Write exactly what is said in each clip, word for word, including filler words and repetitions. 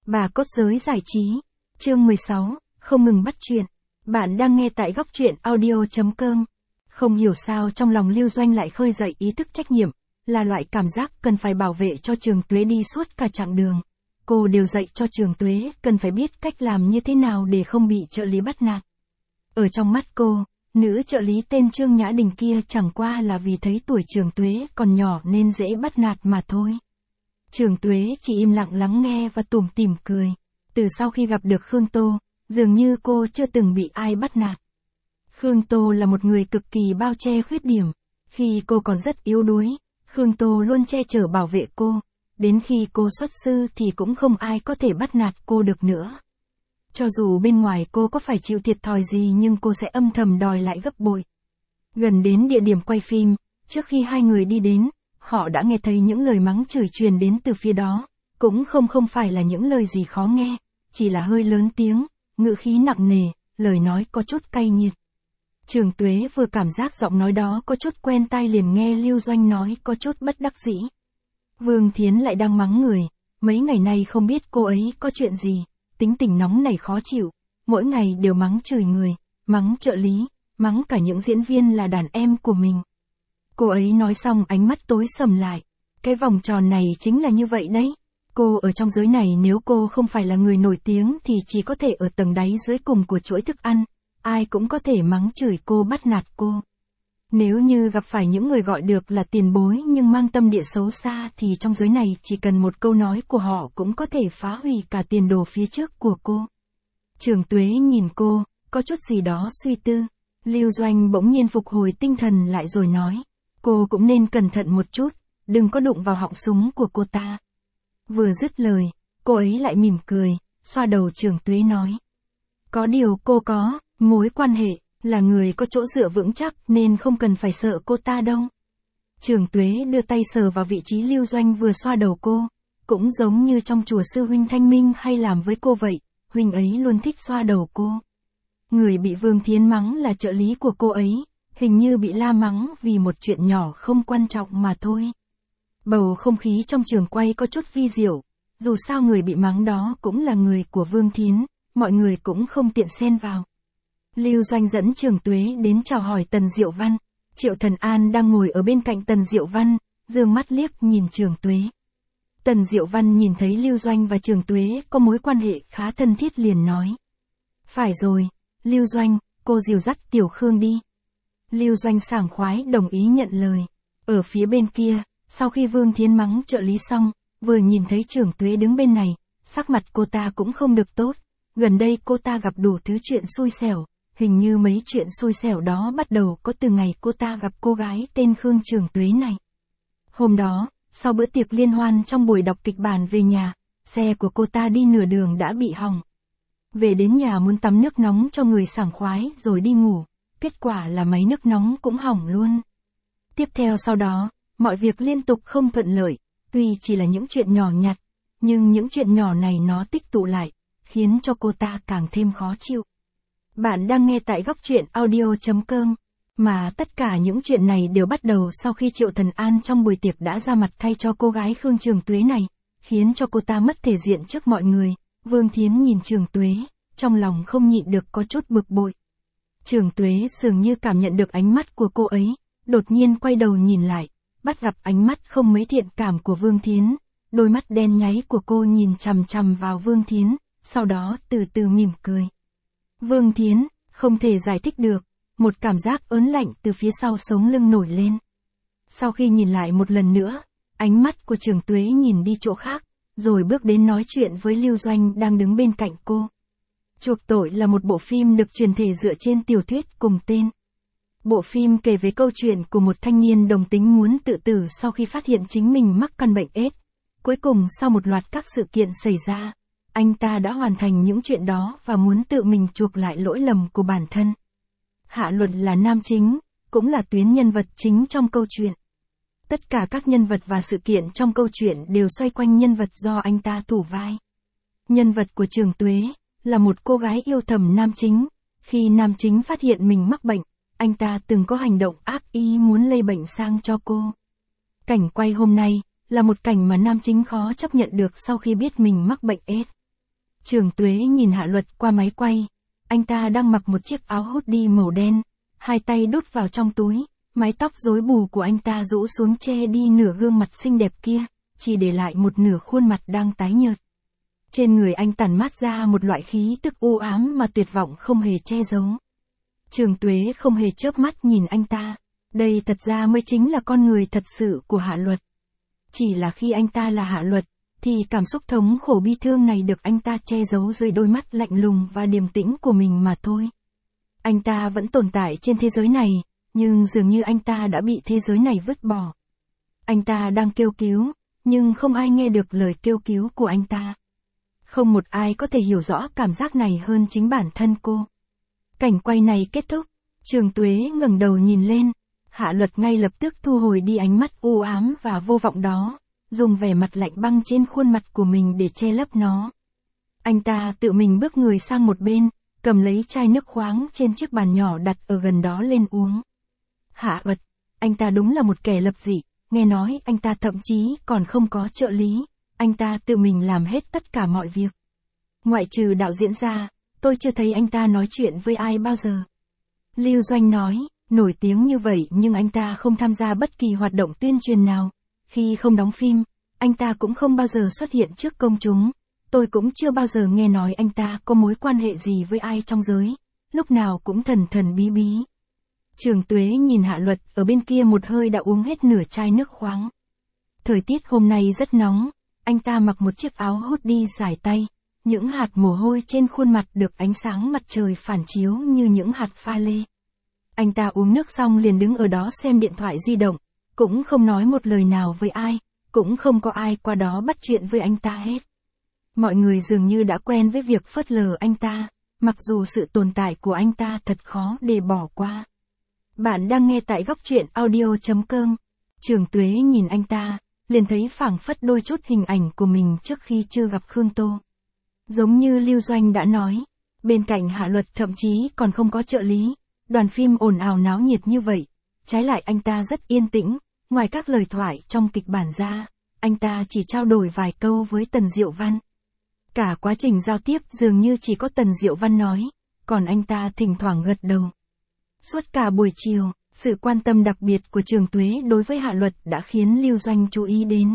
Bà cốt giới giải trí. Chương mười sáu, không ngừng bắt chuyện. Bạn đang nghe tại góc truyện audio chấm com. Không hiểu sao trong lòng Lưu Doanh lại khơi dậy ý thức trách nhiệm, là loại cảm giác cần phải bảo vệ cho Trường Tuế đi suốt cả chặng đường. Cô đều dạy cho Trường Tuế cần phải biết cách làm như thế nào để không bị trợ lý bắt nạt. Ở trong mắt cô, nữ trợ lý tên Trương Nhã Đình kia chẳng qua là vì thấy tuổi Trường Tuế còn nhỏ nên dễ bắt nạt mà thôi. Trường Tuế chỉ im lặng lắng nghe và tủm tỉm cười. Từ sau khi gặp được Khương Tô, dường như cô chưa từng bị ai bắt nạt. Khương Tô là một người cực kỳ bao che khuyết điểm. Khi cô còn rất yếu đuối, Khương Tô luôn che chở bảo vệ cô. Đến khi cô xuất sư thì cũng không ai có thể bắt nạt cô được nữa. Cho dù bên ngoài cô có phải chịu thiệt thòi gì nhưng cô sẽ âm thầm đòi lại gấp bội. Gần đến địa điểm quay phim, trước khi hai người đi đến, họ đã nghe thấy những lời mắng chửi truyền đến từ phía đó. Cũng không không phải là những lời gì khó nghe, chỉ là hơi lớn tiếng, ngữ khí nặng nề, lời nói có chút cay nghiệt. Trường Tuế vừa cảm giác giọng nói đó có chút quen tai liền nghe Lưu Doanh nói có chút bất đắc dĩ. Vương Thiến lại đang mắng người, mấy ngày nay không biết cô ấy có chuyện gì, tính tình nóng này khó chịu, mỗi ngày đều mắng chửi người, mắng trợ lý, mắng cả những diễn viên là đàn em của mình. Cô ấy nói xong ánh mắt tối sầm lại, cái vòng tròn này chính là như vậy đấy. Cô ở trong giới này nếu cô không phải là người nổi tiếng thì chỉ có thể ở tầng đáy dưới cùng của chuỗi thức ăn, ai cũng có thể mắng chửi cô bắt nạt cô. Nếu như gặp phải những người gọi được là tiền bối nhưng mang tâm địa xấu xa thì trong giới này chỉ cần một câu nói của họ cũng có thể phá hủy cả tiền đồ phía trước của cô. Trường Tuế nhìn cô, có chút gì đó suy tư. Lưu Doanh bỗng nhiên phục hồi tinh thần lại rồi nói, cô cũng nên cẩn thận một chút, đừng có đụng vào họng súng của cô ta. Vừa dứt lời, cô ấy lại mỉm cười, xoa đầu Trường Tuế nói. Có điều cô có mối quan hệ, là người có chỗ dựa vững chắc nên không cần phải sợ cô ta đâu. Trường Tuế đưa tay sờ vào vị trí Lưu Doanh vừa xoa đầu cô, cũng giống như trong chùa sư huynh Thanh Minh hay làm với cô vậy, huynh ấy luôn thích xoa đầu cô. Người bị Vương Thiến mắng là trợ lý của cô ấy, hình như bị la mắng vì một chuyện nhỏ không quan trọng mà thôi. Bầu không khí trong trường quay có chút vi diệu, dù sao người bị mắng đó cũng là người của Vương Thiến, mọi người cũng không tiện xen vào. Lưu Doanh dẫn Trường Tuế đến chào hỏi Tần Diệu Văn. Triệu Thần An đang ngồi ở bên cạnh Tần Diệu Văn, dương mắt liếc nhìn Trường Tuế. Tần Diệu Văn nhìn thấy Lưu Doanh và Trường Tuế có mối quan hệ khá thân thiết liền nói. Phải rồi, Lưu Doanh, cô dìu dắt Tiểu Khương đi. Lưu Doanh sảng khoái đồng ý nhận lời. Ở phía bên kia, sau khi Vương Thiến mắng trợ lý xong, vừa nhìn thấy Trường Tuế đứng bên này, sắc mặt cô ta cũng không được tốt. Gần đây cô ta gặp đủ thứ chuyện xui xẻo. Hình như mấy chuyện xui xẻo đó bắt đầu có từ ngày cô ta gặp cô gái tên Khương Trường Tuế này. Hôm đó, sau bữa tiệc liên hoan trong buổi đọc kịch bản về nhà, xe của cô ta đi nửa đường đã bị hỏng. Về đến nhà muốn tắm nước nóng cho người sảng khoái rồi đi ngủ, kết quả là máy nước nóng cũng hỏng luôn. Tiếp theo sau đó, mọi việc liên tục không thuận lợi, tuy chỉ là những chuyện nhỏ nhặt, nhưng những chuyện nhỏ này nó tích tụ lại, khiến cho cô ta càng thêm khó chịu. Bạn đang nghe tại góc truyện audio chấm com, mà tất cả những chuyện này đều bắt đầu sau khi Triệu Thần An trong buổi tiệc đã ra mặt thay cho cô gái Khương Trường Tuế này, khiến cho cô ta mất thể diện trước mọi người. Vương Thiến nhìn Trường Tuế, trong lòng không nhịn được có chút bực bội. Trường Tuế dường như cảm nhận được ánh mắt của cô ấy, đột nhiên quay đầu nhìn lại, bắt gặp ánh mắt không mấy thiện cảm của Vương Thiến, đôi mắt đen nháy của cô nhìn chằm chằm vào Vương Thiến, sau đó từ từ mỉm cười. Vương Thiến, không thể giải thích được, một cảm giác ớn lạnh từ phía sau sống lưng nổi lên. Sau khi nhìn lại một lần nữa, ánh mắt của Trường Tuế nhìn đi chỗ khác, rồi bước đến nói chuyện với Lưu Doanh đang đứng bên cạnh cô. Chuộc tội là một bộ phim được truyền thể dựa trên tiểu thuyết cùng tên. Bộ phim kể về câu chuyện của một thanh niên đồng tính muốn tự tử sau khi phát hiện chính mình mắc căn bệnh AIDS. Cuối cùng sau một loạt các sự kiện xảy ra, anh ta đã hoàn thành những chuyện đó và muốn tự mình chuộc lại lỗi lầm của bản thân. Hạ Luật là nam chính, cũng là tuyến nhân vật chính trong câu chuyện. Tất cả các nhân vật và sự kiện trong câu chuyện đều xoay quanh nhân vật do anh ta thủ vai. Nhân vật của Trường Tuế là một cô gái yêu thầm nam chính. Khi nam chính phát hiện mình mắc bệnh, anh ta từng có hành động ác ý muốn lây bệnh sang cho cô. Cảnh quay hôm nay là một cảnh mà nam chính khó chấp nhận được sau khi biết mình mắc bệnh AIDS. Trường Tuế nhìn Hạ Luật qua máy quay. Anh ta đang mặc một chiếc áo hoodie màu đen, hai tay đút vào trong túi, mái tóc rối bù của anh ta rũ xuống che đi nửa gương mặt xinh đẹp kia, chỉ để lại một nửa khuôn mặt đang tái nhợt. Trên người anh tản mát ra một loại khí tức u ám mà tuyệt vọng không hề che giấu. Trường Tuế không hề chớp mắt nhìn anh ta. Đây thật ra mới chính là con người thật sự của Hạ Luật. Chỉ là khi anh ta là Hạ Luật, thì cảm xúc thống khổ bi thương này được anh ta che giấu dưới đôi mắt lạnh lùng và điềm tĩnh của mình mà thôi. Anh ta vẫn tồn tại trên thế giới này, nhưng dường như anh ta đã bị thế giới này vứt bỏ. Anh ta đang kêu cứu, nhưng không ai nghe được lời kêu cứu của anh ta. Không một ai có thể hiểu rõ cảm giác này hơn chính bản thân cô. Cảnh quay này kết thúc, Trường Tuế ngẩng đầu nhìn lên, Hạ Luật ngay lập tức thu hồi đi ánh mắt u ám và vô vọng đó, dùng vẻ mặt lạnh băng trên khuôn mặt của mình để che lấp nó. Anh ta tự mình bước người sang một bên, cầm lấy chai nước khoáng trên chiếc bàn nhỏ đặt ở gần đó lên uống. Hạ Luật, anh ta đúng là một kẻ lập dị, nghe nói anh ta thậm chí còn không có trợ lý, anh ta tự mình làm hết tất cả mọi việc. Ngoại trừ đạo diễn ra, tôi chưa thấy anh ta nói chuyện với ai bao giờ. Lưu Doanh nói, nổi tiếng như vậy nhưng anh ta không tham gia bất kỳ hoạt động tuyên truyền nào. Khi không đóng phim, anh ta cũng không bao giờ xuất hiện trước công chúng. Tôi cũng chưa bao giờ nghe nói anh ta có mối quan hệ gì với ai trong giới, lúc nào cũng thần thần bí bí. Trường Tuế nhìn Hạ Luật ở bên kia một hơi đã uống hết nửa chai nước khoáng. Thời tiết hôm nay rất nóng, anh ta mặc một chiếc áo hoodie dài tay, những hạt mồ hôi trên khuôn mặt được ánh sáng mặt trời phản chiếu như những hạt pha lê. Anh ta uống nước xong liền đứng ở đó xem điện thoại di động, cũng không nói một lời nào với ai, cũng không có ai qua đó bắt chuyện với anh ta hết. Mọi người dường như đã quen với việc phớt lờ anh ta, mặc dù sự tồn tại của anh ta thật khó để bỏ qua. Bạn đang nghe tại góc truyện audio chấm com. Trường Tuế nhìn anh ta, liền thấy phảng phất đôi chút hình ảnh của mình trước khi chưa gặp Khương Tô. Giống như Lưu Doanh đã nói, bên cạnh Hạ Luật thậm chí còn không có trợ lý, đoàn phim ồn ào náo nhiệt như vậy. Trái lại anh ta rất yên tĩnh, ngoài các lời thoại trong kịch bản ra, anh ta chỉ trao đổi vài câu với Tần Diệu Văn. Cả quá trình giao tiếp dường như chỉ có Tần Diệu Văn nói, còn anh ta thỉnh thoảng gật đầu. Suốt cả buổi chiều, sự quan tâm đặc biệt của Trường Tuế đối với Hạ Luật đã khiến Lưu Doanh chú ý đến.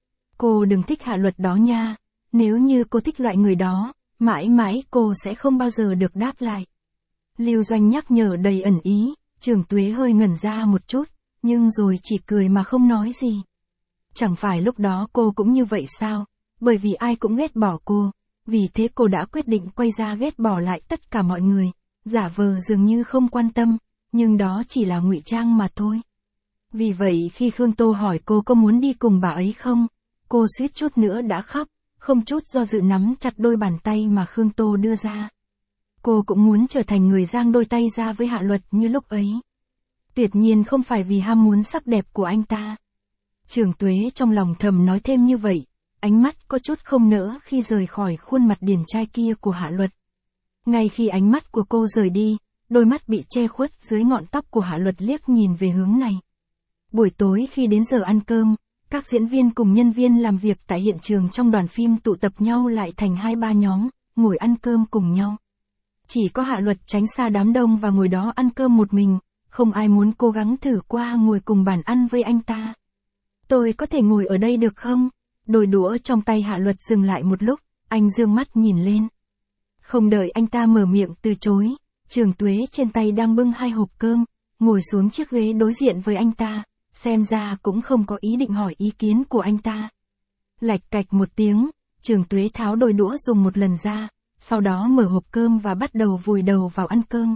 Cô đừng thích Hạ Luật đó nha, nếu như cô thích loại người đó, mãi mãi cô sẽ không bao giờ được đáp lại. Lưu Doanh nhắc nhở đầy ẩn ý, Trường Tuế hơi ngẩn ra một chút, nhưng rồi chỉ cười mà không nói gì. Chẳng phải lúc đó cô cũng như vậy sao, bởi vì ai cũng ghét bỏ cô, vì thế cô đã quyết định quay ra ghét bỏ lại tất cả mọi người, giả vờ dường như không quan tâm, nhưng đó chỉ là ngụy trang mà thôi. Vì vậy khi Khương Tô hỏi cô có muốn đi cùng bà ấy không, cô suýt chút nữa đã khóc, không chút do dự nắm chặt đôi bàn tay mà Khương Tô đưa ra. Cô cũng muốn trở thành người giang đôi tay ra với Hạ Luật như lúc ấy. Tuyệt nhiên không phải vì ham muốn sắc đẹp của anh ta. Trường Tuế trong lòng thầm nói thêm như vậy, ánh mắt có chút không nỡ khi rời khỏi khuôn mặt điển trai kia của Hạ Luật. Ngay khi ánh mắt của cô rời đi, đôi mắt bị che khuất dưới ngọn tóc của Hạ Luật liếc nhìn về hướng này. Buổi tối khi đến giờ ăn cơm, các diễn viên cùng nhân viên làm việc tại hiện trường trong đoàn phim tụ tập nhau lại thành hai ba nhóm, ngồi ăn cơm cùng nhau. Chỉ có Hạ Luật tránh xa đám đông và ngồi đó ăn cơm một mình, không ai muốn cố gắng thử qua ngồi cùng bàn ăn với anh ta. Tôi có thể ngồi ở đây được không? Đôi đũa trong tay Hạ Luật dừng lại một lúc, anh dương mắt nhìn lên. Không đợi anh ta mở miệng từ chối, Trường Tuế trên tay đang bưng hai hộp cơm, ngồi xuống chiếc ghế đối diện với anh ta, xem ra cũng không có ý định hỏi ý kiến của anh ta. Lạch cạch một tiếng, Trường Tuế tháo đôi đũa dùng một lần ra, sau đó mở hộp cơm và bắt đầu vùi đầu vào ăn cơm.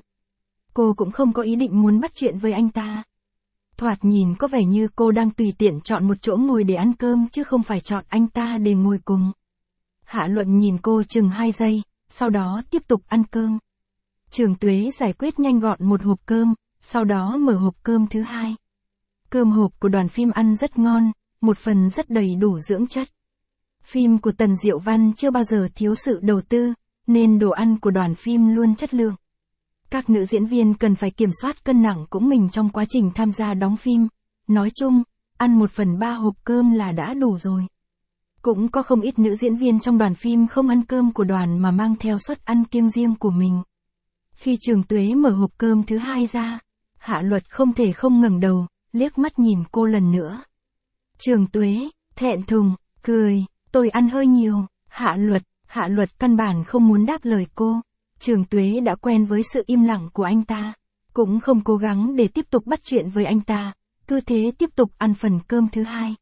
Cô cũng không có ý định muốn bắt chuyện với anh ta. Thoạt nhìn có vẻ như cô đang tùy tiện chọn một chỗ ngồi để ăn cơm chứ không phải chọn anh ta để ngồi cùng. Hạ Luận nhìn cô chừng hai giây, sau đó tiếp tục ăn cơm. Trường Tuế giải quyết nhanh gọn một hộp cơm, sau đó mở hộp cơm thứ hai. Cơm hộp của đoàn phim ăn rất ngon, một phần rất đầy đủ dưỡng chất. Phim của Tần Diệu Văn chưa bao giờ thiếu sự đầu tư, nên đồ ăn của đoàn phim luôn chất lượng. Các nữ diễn viên cần phải kiểm soát cân nặng của mình trong quá trình tham gia đóng phim. Nói chung, ăn một phần ba hộp cơm là đã đủ rồi. Cũng có không ít nữ diễn viên trong đoàn phim không ăn cơm của đoàn mà mang theo suất ăn kiêng riêng của mình. Khi Trường Tuế mở hộp cơm thứ hai ra, Hạ Luật không thể không ngẩng đầu, liếc mắt nhìn cô lần nữa. Trường Tuế, thẹn thùng, cười, tôi ăn hơi nhiều. Hạ Luật, Hạ Luật căn bản không muốn đáp lời cô. Trường Tuế đã quen với sự im lặng của anh ta, cũng không cố gắng để tiếp tục bắt chuyện với anh ta, cứ thế tiếp tục ăn phần cơm thứ hai.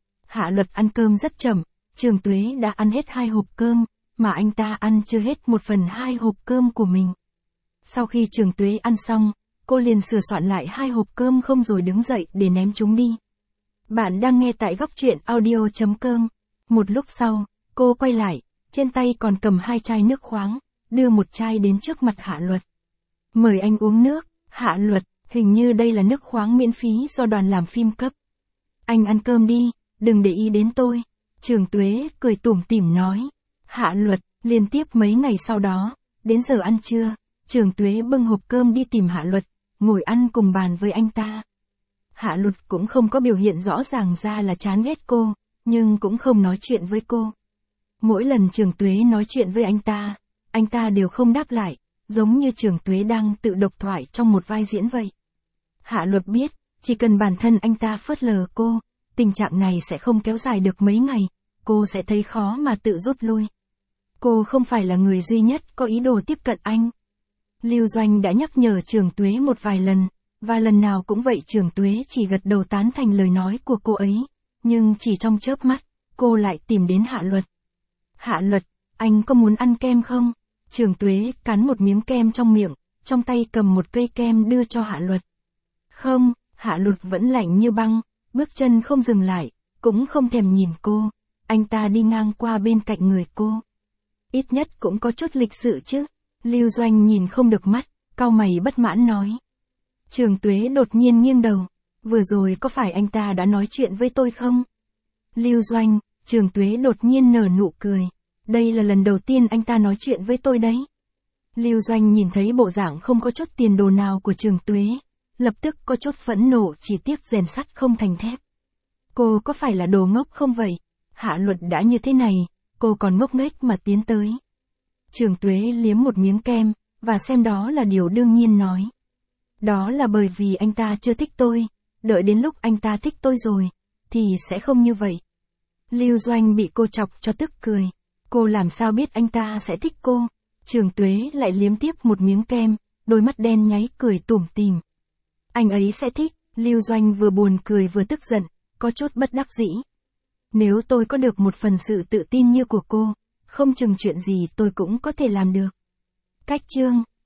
Hạ Luật ăn cơm rất chậm, Trường Tuế đã ăn hết hai hộp cơm, mà anh ta ăn chưa hết một phần hai hộp cơm của mình. Sau khi Trường Tuế ăn xong, cô liền sửa soạn lại hai hộp cơm không rồi đứng dậy để ném chúng đi. Bạn đang nghe tại góc truyện audio chấm com. Một lúc sau, cô quay lại, trên tay còn cầm hai chai nước khoáng, đưa một chai đến trước mặt Hạ Luật. Mời anh uống nước. Hạ Luật, hình như đây là nước khoáng miễn phí do đoàn làm phim cấp. Anh ăn cơm đi, đừng để ý đến tôi. Trường Tuế cười tủm tỉm nói. Hạ Luật, liên tiếp mấy ngày sau đó, đến giờ ăn trưa, Trường Tuế bưng hộp cơm đi tìm Hạ Luật, ngồi ăn cùng bàn với anh ta. Hạ Luật cũng không có biểu hiện rõ ràng ra là chán ghét cô, nhưng cũng không nói chuyện với cô. Mỗi lần Trường Tuế nói chuyện với anh ta, anh ta đều không đáp lại, giống như Trường Tuế đang tự độc thoại trong một vai diễn vậy. Hạ Luật biết, chỉ cần bản thân anh ta phớt lờ cô, tình trạng này sẽ không kéo dài được mấy ngày, cô sẽ thấy khó mà tự rút lui. Cô không phải là người duy nhất có ý đồ tiếp cận anh. Lưu Doanh đã nhắc nhở Trường Tuế một vài lần, và lần nào cũng vậy Trường Tuế chỉ gật đầu tán thành lời nói của cô ấy, nhưng chỉ trong chớp mắt, cô lại tìm đến Hạ Luật. Hạ Luật, anh có muốn ăn kem không? Trường Tuế cắn một miếng kem trong miệng, trong tay cầm một cây kem đưa cho Hạ Luật. Không, Hạ Luật vẫn lạnh như băng, bước chân không dừng lại, cũng không thèm nhìn cô, anh ta đi ngang qua bên cạnh người cô. Ít nhất cũng có chút lịch sự chứ. Lưu Doanh nhìn không được mắt, cau mày bất mãn nói. Trường Tuế đột nhiên nghiêng đầu, vừa rồi có phải anh ta đã nói chuyện với tôi không? Lưu Doanh, Trường Tuế đột nhiên nở nụ cười. Đây là lần đầu tiên anh ta nói chuyện với tôi đấy. Lưu Doanh nhìn thấy bộ dạng không có chút tiền đồ nào của Trường Tuế, lập tức có chút phẫn nộ chỉ tiếc rèn sắt không thành thép. Cô có phải là đồ ngốc không vậy? Hạ Luật đã như thế này, cô còn ngốc nghếch mà tiến tới. Trường Tuế liếm một miếng kem, và xem đó là điều đương nhiên nói. Đó là bởi vì anh ta chưa thích tôi, đợi đến lúc anh ta thích tôi rồi, thì sẽ không như vậy. Lưu Doanh bị cô chọc cho tức cười. Cô làm sao biết anh ta sẽ thích cô? Trường Tuế lại liếm tiếp một miếng kem, đôi mắt đen nháy cười tủm tỉm. Anh ấy sẽ thích. Lưu Doanh vừa buồn cười vừa tức giận, có chút bất đắc dĩ. Nếu tôi có được một phần sự tự tin như của cô, không chừng chuyện gì tôi cũng có thể làm được. Cách chương